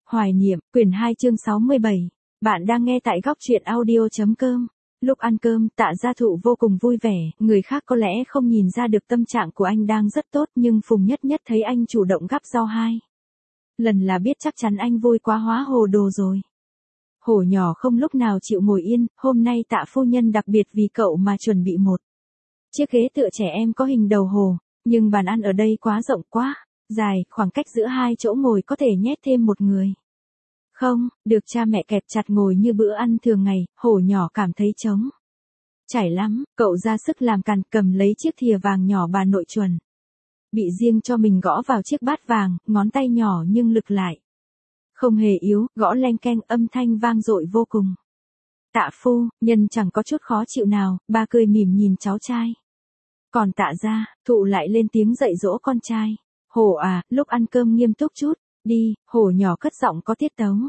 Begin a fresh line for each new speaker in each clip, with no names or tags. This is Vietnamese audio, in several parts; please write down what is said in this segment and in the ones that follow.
Hoài niệm, quyển 2 chương 67. Bạn đang nghe tại góc truyện audio.com. Lúc ăn cơm, Tạ Gia Thụ vô cùng vui vẻ, người khác có lẽ không nhìn ra được tâm trạng của anh đang rất tốt, nhưng Phùng Nhất Nhất thấy anh chủ động gắp rau hai lần là biết chắc chắn anh vui quá hóa hồ đồ rồi. Hổ nhỏ không lúc nào chịu ngồi yên, hôm nay Tạ phu nhân đặc biệt vì cậu mà chuẩn bị một chiếc ghế tựa trẻ em có hình đầu hổ, nhưng bàn ăn ở đây quá rộng quá dài, khoảng cách giữa hai chỗ ngồi có thể nhét thêm một người. Không, được cha mẹ kẹp chặt ngồi như bữa ăn thường ngày, hổ nhỏ cảm thấy trống trải lắm, cậu ra sức làm càn, cầm lấy chiếc thìa vàng nhỏ bà nội chuẩn bị riêng cho mình gõ vào chiếc bát vàng, ngón tay nhỏ nhưng lực lại không hề yếu, gõ leng keng, âm thanh vang dội vô cùng. Tạ phu nhân chẳng có chút khó chịu nào, bà cười mỉm nhìn cháu trai. Còn Tạ Gia Thụ lại lên tiếng dạy dỗ con trai. Hổ à, lúc ăn cơm nghiêm túc chút, đi. Hổ nhỏ cất giọng có tiết tấu.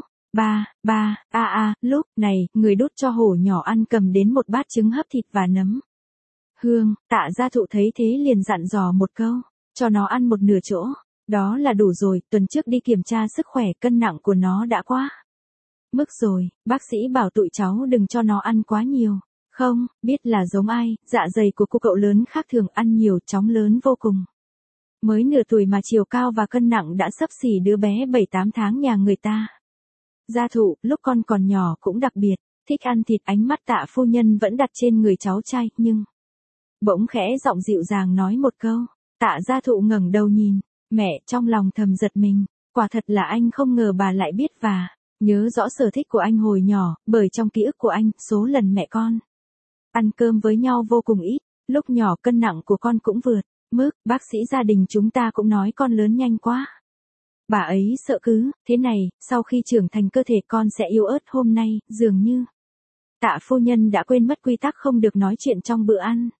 Lúc này, người đút cho hổ nhỏ ăn cầm đến một bát trứng hấp thịt và nấm hương. Tạ Gia Thụ thấy thế liền dặn dò một câu, cho nó ăn một nửa chỗ, đó là đủ rồi. Tuần trước đi kiểm tra sức khỏe, cân nặng của nó đã quá mức rồi, bác sĩ bảo tụi cháu đừng cho nó ăn quá nhiều. Không, biết là giống ai, dạ dày của cô cậu lớn khác thường, ăn nhiều, chóng lớn vô cùng. Mới nửa tuổi mà chiều cao và cân nặng đã xấp xỉ đứa bé 7-8 tháng nhà người ta. Gia Thụ, lúc con còn nhỏ cũng đặc biệt, thích ăn thịt. Ánh mắt Tạ phu nhân vẫn đặt trên người cháu trai, nhưng bỗng khẽ giọng dịu dàng nói một câu. Tạ Gia Thụ ngẩng đầu nhìn mẹ, trong lòng thầm giật mình, quả thật là anh không ngờ bà lại biết và nhớ rõ sở thích của anh hồi nhỏ, bởi trong ký ức của anh, số lần mẹ con ăn cơm với nhau vô cùng ít. Lúc nhỏ cân nặng của con cũng vượt mức, bác sĩ gia đình chúng ta cũng nói con lớn nhanh quá. Bà ấy sợ cứ thế này, sau khi trưởng thành cơ thể con sẽ yếu ớt. Hôm nay, dường như Tạ phu nhân đã quên mất quy tắc không được nói chuyện trong bữa ăn.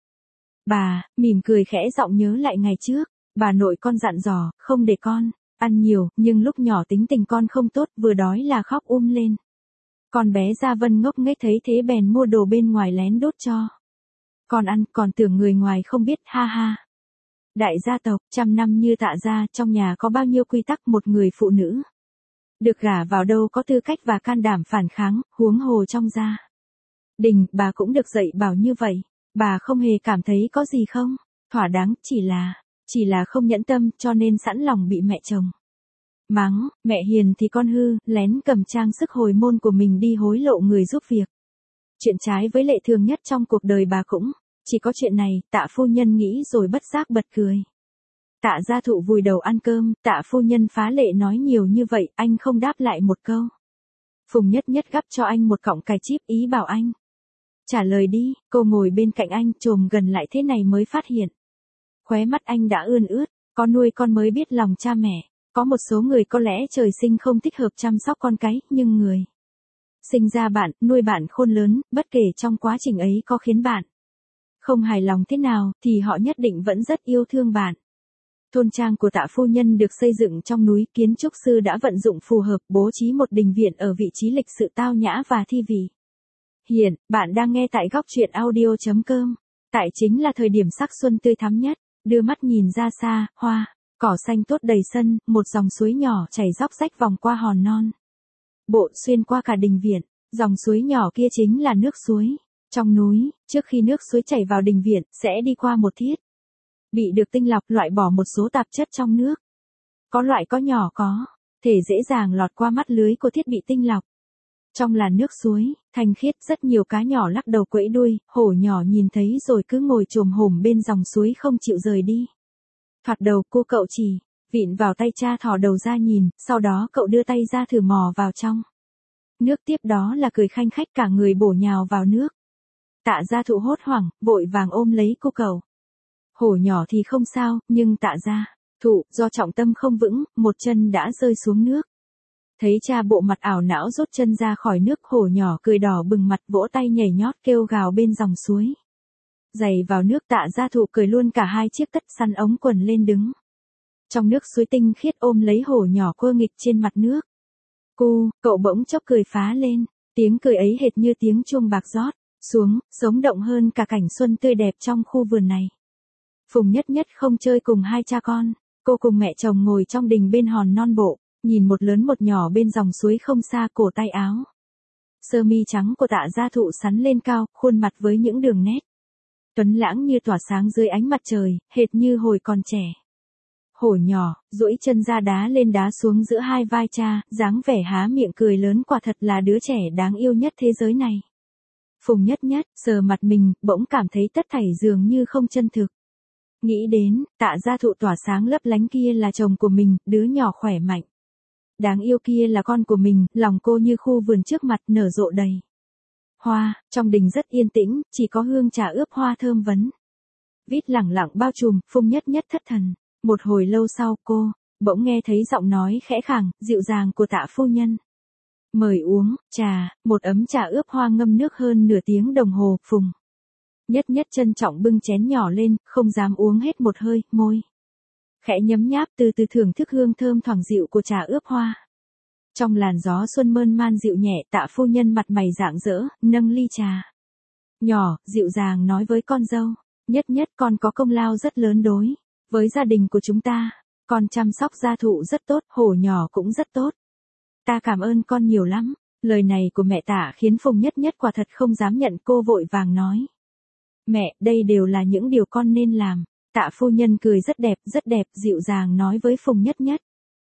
Bà mỉm cười khẽ giọng nhớ lại ngày trước, bà nội con dặn dò, không để con ăn nhiều, nhưng lúc nhỏ tính tình con không tốt, vừa đói là khóc lên. Con bé Gia Vân ngốc nghếch thấy thế bèn mua đồ bên ngoài lén đốt cho con ăn, còn tưởng người ngoài không biết, ha ha. Đại gia tộc, trăm năm như Tạ gia, trong nhà có bao nhiêu quy tắc, một người phụ nữ được gả vào đâu có tư cách và can đảm phản kháng, huống hồ trong gia đình, bà cũng được dạy bảo như vậy. Bà không hề cảm thấy có gì không thỏa đáng, chỉ là không nhẫn tâm, cho nên sẵn lòng bị mẹ chồng mắng. Mẹ hiền thì con hư, lén cầm trang sức hồi môn của mình đi hối lộ người giúp việc. Chuyện trái với lệ thường nhất trong cuộc đời bà cũng chỉ có chuyện này. Tạ phu nhân nghĩ rồi bất giác bật cười. Tạ Gia Thụ vùi đầu ăn cơm, Tạ phu nhân phá lệ nói nhiều như vậy, anh không đáp lại một câu. Phùng Nhất Nhất gắp cho anh một cọng cải chip, ý bảo anh trả lời đi. Cô ngồi bên cạnh anh, chồm gần lại thế này mới phát hiện khóe mắt anh đã ươn ướt. Có nuôi con mới biết lòng cha mẹ. Có một số người có lẽ trời sinh không thích hợp chăm sóc con cái, nhưng người sinh ra bạn, nuôi bạn khôn lớn, bất kể trong quá trình ấy có khiến bạn không hài lòng thế nào, thì họ nhất định vẫn rất yêu thương bạn. Thôn trang của Tạ phu nhân được xây dựng trong núi, kiến trúc sư đã vận dụng phù hợp, bố trí một đình viện ở vị trí lịch sự tao nhã và thi vị. Hiện, bạn đang nghe tại góc truyện audio.com. Tại chính là thời điểm sắc xuân tươi thắm nhất, đưa mắt nhìn ra xa, hoa cỏ xanh tốt đầy sân, một dòng suối nhỏ chảy róc rách vòng qua hòn non bộ, xuyên qua cả đình viện. Dòng suối nhỏ kia chính là nước suối trong núi. Trước khi nước suối chảy vào đình viện, sẽ đi qua một thiết bị được tinh lọc, loại bỏ một số tạp chất trong nước. Có loại có nhỏ có thể dễ dàng lọt qua mắt lưới của thiết bị tinh lọc. Trong làn nước suối thanh khiết, rất nhiều cá nhỏ lắc đầu quẫy đuôi. Hổ nhỏ nhìn thấy rồi cứ ngồi chồm hổm bên dòng suối không chịu rời đi. Thoạt đầu cô cậu chỉ vịn vào tay cha, thò đầu ra nhìn, sau đó cậu đưa tay ra thử mò vào trong nước, tiếp đó là cười khanh khách, cả người bổ nhào vào nước. Tạ Gia Thụ hốt hoảng, vội vàng ôm lấy cô cậu. Hổ nhỏ thì không sao, nhưng Tạ Gia Thụ, do trọng tâm không vững, một chân đã rơi xuống nước. Thấy cha bộ mặt ảo não rút chân ra khỏi nước, hổ nhỏ cười đỏ bừng mặt, vỗ tay nhảy nhót kêu gào bên dòng suối. Giày vào nước, Tạ Gia Thụ cười luôn cả hai chiếc tất săn ống quần lên đứng trong nước suối tinh khiết, ôm lấy hổ nhỏ quơ nghịch trên mặt nước. Cậu bỗng chốc cười phá lên, tiếng cười ấy hệt như tiếng chuông bạc rót xuống, sống động hơn cả cảnh xuân tươi đẹp trong khu vườn này. Phùng Nhất Nhất không chơi cùng hai cha con, cô cùng mẹ chồng ngồi trong đình bên hòn non bộ. Nhìn một lớn một nhỏ bên dòng suối không xa, cổ tay áo sơ mi trắng của Tạ Gia Thụ sắn lên cao, khuôn mặt với những đường nét tuấn lãng như tỏa sáng dưới ánh mặt trời, hệt như hồi còn trẻ. Hổ nhỏ, duỗi chân ra đá lên đá xuống giữa hai vai cha, dáng vẻ há miệng cười lớn, quả thật là đứa trẻ đáng yêu nhất thế giới này. Phùng Nhất Nhất sờ mặt mình, bỗng cảm thấy tất thảy dường như không chân thực. Nghĩ đến, Tạ Gia Thụ tỏa sáng lấp lánh kia là chồng của mình, đứa nhỏ khỏe mạnh. Đáng yêu kia là con của mình, lòng cô như khu vườn trước mặt nở rộ đầy hoa, trong đình rất yên tĩnh, chỉ có hương trà ướp hoa thơm vấn vít lẳng lặng bao trùm. Phùng Nhất Nhất thất thần. Một hồi lâu sau, cô bỗng nghe thấy giọng nói khẽ khàng, dịu dàng của Tạ phu nhân. Mời uống trà. Một ấm trà ướp hoa ngâm nước hơn nửa tiếng đồng hồ. Phùng Nhất Nhất trân trọng bưng chén nhỏ lên, không dám uống hết một hơi, môi khẽ nhấm nháp, từ từ thưởng thức hương thơm thoảng dịu của trà ướp hoa. Trong làn gió xuân mơn man dịu nhẹ, Tạ phu nhân mặt mày rạng rỡ, nâng ly trà nhỏ, dịu dàng nói với con dâu. Nhất Nhất, con có công lao rất lớn đối với gia đình của chúng ta. Con chăm sóc Gia Thụ rất tốt, Hổ nhỏ cũng rất tốt. Ta cảm ơn con nhiều lắm. Lời này của mẹ Tạ khiến Phùng Nhất Nhất quả thật không dám nhận, cô vội vàng nói. Mẹ, đây đều là những điều con nên làm. Tạ phu nhân cười rất đẹp, dịu dàng nói với Phùng Nhất Nhất.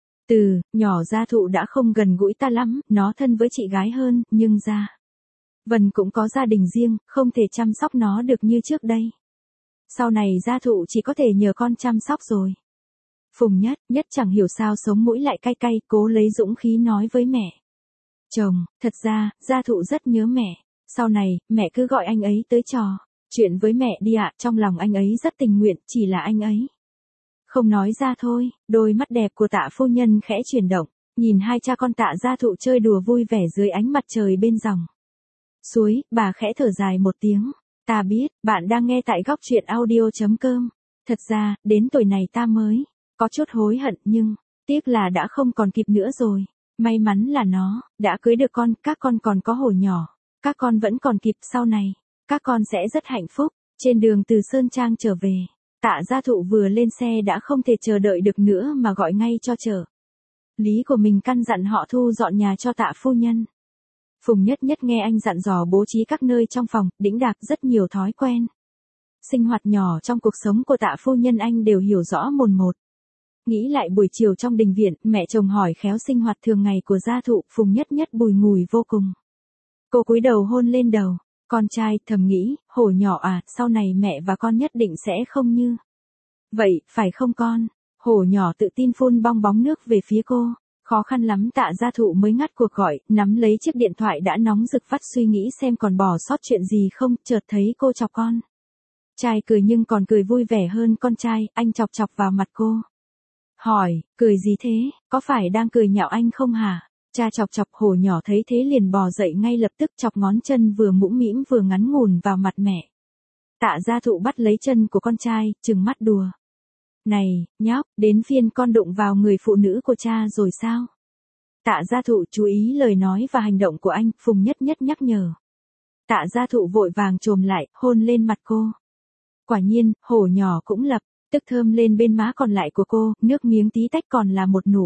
Từ nhỏ Gia Thụ đã không gần gũi ta lắm, nó thân với chị gái hơn, nhưng Gia Vân cũng có gia đình riêng, không thể chăm sóc nó được như trước đây. Sau này Gia Thụ chỉ có thể nhờ con chăm sóc rồi. Phùng Nhất Nhất chẳng hiểu sao sống mũi lại cay cay, cố lấy dũng khí nói với mẹ. Chồng, thật ra, Gia Thụ rất nhớ mẹ. Sau này, mẹ cứ gọi anh ấy tới trò chuyện với mẹ đi ạ. Trong lòng anh ấy rất tình nguyện, chỉ là anh ấy không nói ra thôi. Đôi mắt đẹp của Tạ phu nhân khẽ chuyển động, nhìn hai cha con Tạ Gia Thụ chơi đùa vui vẻ dưới ánh mặt trời bên dòng suối, bà khẽ thở dài một tiếng. Ta biết, bạn đang nghe tại góc truyện audio.com. Thật ra, đến tuổi này ta mới có chút hối hận, nhưng tiếc là đã không còn kịp nữa rồi. May mắn là nó đã cưới được con, các con còn có Hổ nhỏ. Các con vẫn còn kịp, sau này các con sẽ rất hạnh phúc. Trên đường từ Sơn Trang trở về, Tạ Gia Thụ vừa lên xe đã không thể chờ đợi được nữa mà gọi ngay cho trợ lý của mình, căn dặn họ thu dọn nhà cho Tạ phu nhân. Phùng Nhất Nhất nghe anh dặn dò bố trí các nơi trong phòng, đĩnh đạc rất nhiều thói quen sinh hoạt nhỏ trong cuộc sống của Tạ phu nhân anh đều hiểu rõ mồn một. Nghĩ lại buổi chiều trong đình viện, mẹ chồng hỏi khéo sinh hoạt thường ngày của Gia Thụ, Phùng Nhất Nhất bùi ngùi vô cùng. Cô cúi đầu hôn lên đầu con trai, thầm nghĩ, Hổ nhỏ à, sau này mẹ và con nhất định sẽ không như vậy, phải không con? Hổ nhỏ tự tin phun bong bóng nước về phía cô. Khó khăn lắm Tạ Gia Thụ mới ngắt cuộc gọi, nắm lấy chiếc điện thoại đã nóng rực, vắt suy nghĩ xem còn bỏ sót chuyện gì không, chợt thấy cô chọc con trai cười, nhưng còn cười vui vẻ hơn con trai. Anh chọc chọc vào mặt cô, hỏi, cười gì thế, có phải đang cười nhạo anh không hả? Cha chọc chọc. Hổ nhỏ thấy thế liền bò dậy ngay lập tức, chọc ngón chân vừa mũm mĩm vừa ngắn ngủn vào mặt mẹ. Tạ Gia Thụ bắt lấy chân của con trai, trừng mắt đùa. Này, nhóc, đến phiên con đụng vào người phụ nữ của cha rồi sao? Tạ Gia Thụ chú ý lời nói và hành động của anh, Phùng Nhất Nhất nhắc nhở. Tạ Gia Thụ vội vàng chồm lại, hôn lên mặt cô. Quả nhiên, Hổ nhỏ cũng lập tức thơm lên bên má còn lại của cô, nước miếng tí tách, còn là một nụ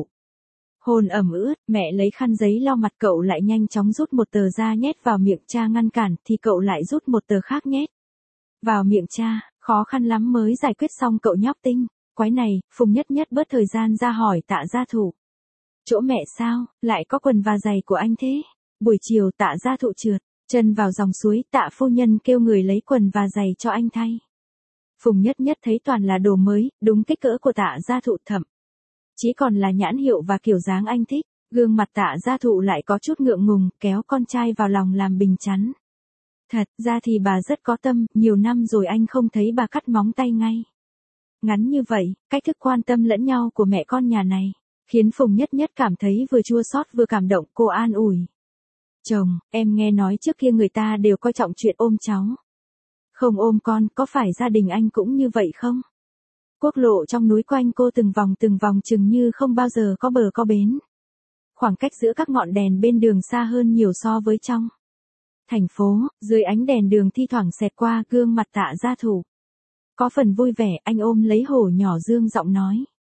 hôn ẩm ướt. Mẹ lấy khăn giấy lau mặt cậu, lại nhanh chóng rút một tờ ra nhét vào miệng cha, ngăn cản thì cậu lại rút một tờ khác nhét vào miệng cha. Khó khăn lắm mới giải quyết xong cậu nhóc tinh quái này. Phùng Nhất Nhất bớt thời gian ra hỏi Tạ Gia Thụ. Chỗ mẹ sao, lại có quần và giày của anh thế? Buổi chiều Tạ Gia Thụ trượt chân vào dòng suối, Tạ phu nhân kêu người lấy quần và giày cho anh thay. Phùng Nhất Nhất thấy toàn là đồ mới, đúng kích cỡ của Tạ Gia Thụ, thậm chí còn là nhãn hiệu và kiểu dáng anh thích. Gương mặt Tạ Gia Thụ lại có chút ngượng ngùng, kéo con trai vào lòng làm bình chắn. Thật ra thì bà rất có tâm, nhiều năm rồi anh không thấy bà cắt móng tay ngay ngắn như vậy. Cách thức quan tâm lẫn nhau của mẹ con nhà này khiến Phùng Nhất Nhất cảm thấy vừa chua xót vừa cảm động. Cô an ủi. Chồng, em nghe nói trước kia người ta đều coi trọng chuyện ôm cháu, không ôm con, có phải gia đình anh cũng như vậy không? Quốc lộ trong núi quanh cô từng vòng chừng như không bao giờ có bờ có bến. Khoảng cách giữa các ngọn đèn bên đường xa hơn nhiều so với trong thành phố. Dưới ánh đèn đường thi thoảng xẹt qua gương mặt Tạ Gia Thụ có phần vui vẻ, anh ôm lấy Hổ nhỏ, dương giọng nói.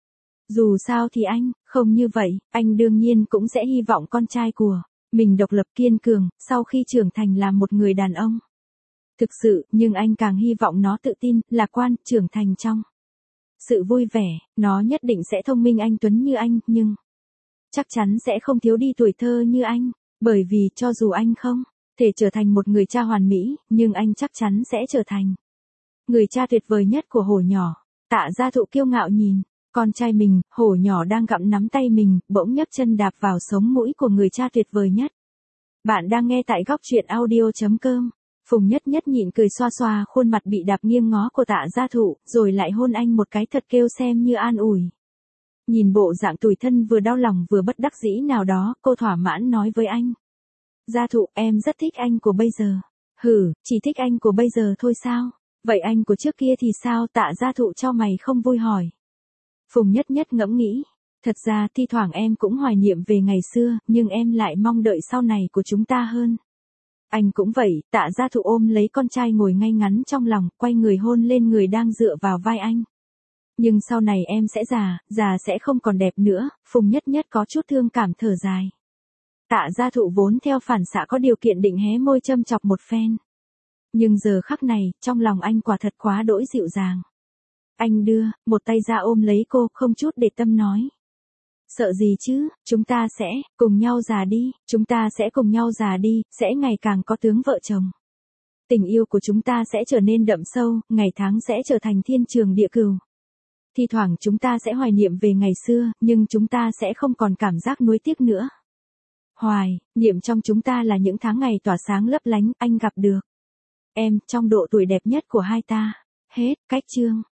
Dù sao thì anh, không như vậy, anh đương nhiên cũng sẽ hy vọng con trai của mình độc lập kiên cường, sau khi trưởng thành là một người đàn ông. Thực sự, nhưng anh càng hy vọng nó tự tin, lạc quan, trưởng thành trong sự vui vẻ, nó nhất định sẽ thông minh anh tuấn như anh, nhưng chắc chắn sẽ không thiếu đi tuổi thơ như anh, bởi vì cho dù anh không thể trở thành một người cha hoàn mỹ, nhưng anh chắc chắn sẽ trở thành người cha tuyệt vời nhất của Hổ nhỏ. Tạ Gia Thụ kiêu ngạo nhìn con trai mình, Hổ nhỏ đang gặm nắm tay mình, bỗng nhấc chân đạp vào sống mũi của người cha tuyệt vời nhất. Bạn đang nghe tại góc truyện audio.com. Phùng Nhất Nhất nhịn cười xoa xoa khuôn mặt bị đạp nghiêng ngó của Tạ Gia Thụ, rồi lại hôn anh một cái thật kêu xem như an ủi. Nhìn bộ dạng tủi thân vừa đau lòng vừa bất đắc dĩ nào đó, cô thỏa mãn nói với anh. Gia Thụ, em rất thích anh của bây giờ. Hử, chỉ thích anh của bây giờ thôi sao? Vậy anh của trước kia thì sao? Tạ Gia Thụ cho mày không vui hỏi. Phùng Nhất Nhất ngẫm nghĩ. Thật ra thi thoảng em cũng hoài niệm về ngày xưa, nhưng em lại mong đợi sau này của chúng ta hơn. Anh cũng vậy, Tạ Gia Thụ ôm lấy con trai ngồi ngay ngắn trong lòng, quay người hôn lên người đang dựa vào vai anh. Nhưng sau này em sẽ già sẽ không còn đẹp nữa, Phùng Nhất Nhất có chút thương cảm thở dài. Tạ Gia Thụ vốn theo phản xạ có điều kiện định hé môi châm chọc một phen. Nhưng giờ khắc này, trong lòng anh quả thật quá đỗi dịu dàng. Anh đưa một tay ra ôm lấy cô, không chút để tâm nói. Sợ gì chứ, chúng ta sẽ cùng nhau già đi, chúng ta sẽ cùng nhau già đi, sẽ ngày càng có tướng vợ chồng. Tình yêu của chúng ta sẽ trở nên đậm sâu, ngày tháng sẽ trở thành thiên trường địa cửu. Thi thoảng chúng ta sẽ hoài niệm về ngày xưa, nhưng chúng ta sẽ không còn cảm giác nuối tiếc nữa. Hoài niệm trong chúng ta là những tháng ngày tỏa sáng lấp lánh, anh gặp được em trong độ tuổi đẹp nhất của hai ta. Hết, cách chương.